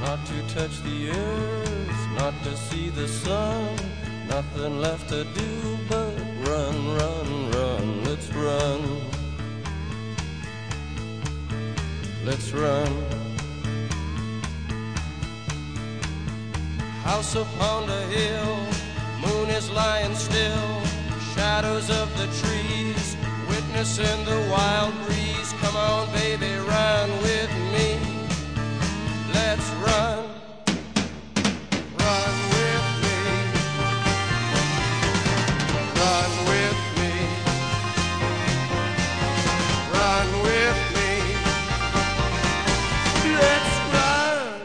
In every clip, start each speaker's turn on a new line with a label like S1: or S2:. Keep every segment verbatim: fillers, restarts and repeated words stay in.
S1: not to touch the earth, not to see the sun, nothing left to do but run, run, run. Let's run, let's run. House upon the hill, moon is lying still, shadows of the trees, witnessing the wild breeze. Come on, baby, run with me. Let's run, run with me, run with me, run with me. Let's run.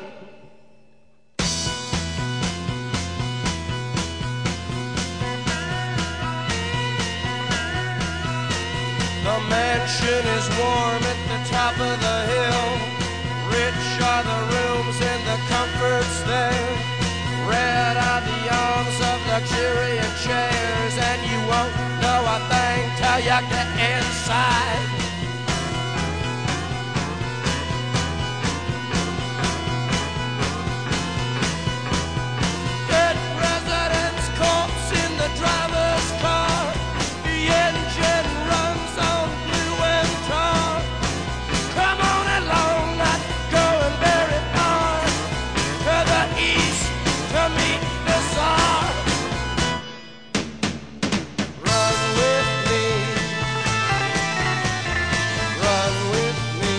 S1: The mansion is warm at the top of the hill. Rich are the rooms and the comforts there. Red are the arms of luxuriant chairs. And you won't know a thing till you get inside. Dead president's corpse in the driver's car. The engine runs on glue and tar. Come on along, not going very far, to the east to meet the Tsar. Run with me, run with me,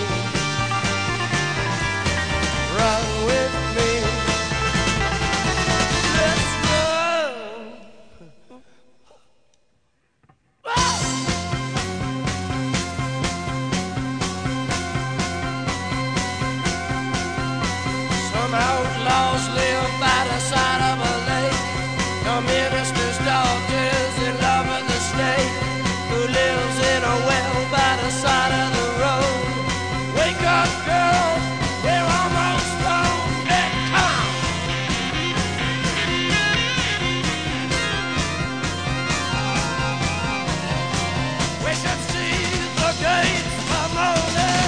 S1: run with me. Let's run. Some outlaws live by the side of a lake. The minister's daughter's in love with a snake who lives in a well by the side of the road. Wake up, girl, we're almost home. Hey, come! We should see the gates of morning.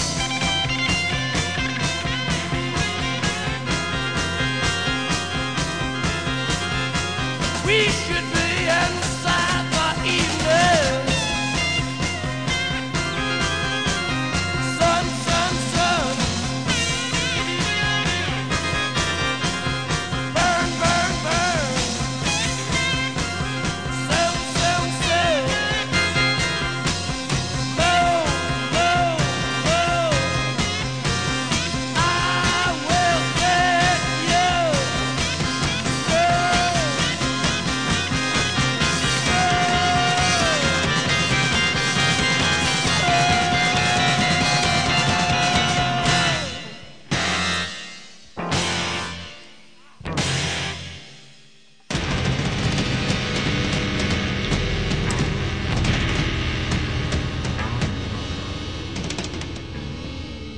S1: We should be inside the evening. Sun, sun, sun. Burn, burn, burn. Sound, sound, sound. Move, move, move. I will get you, girl.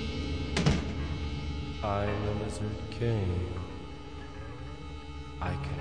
S1: I'm the Lizard King. I can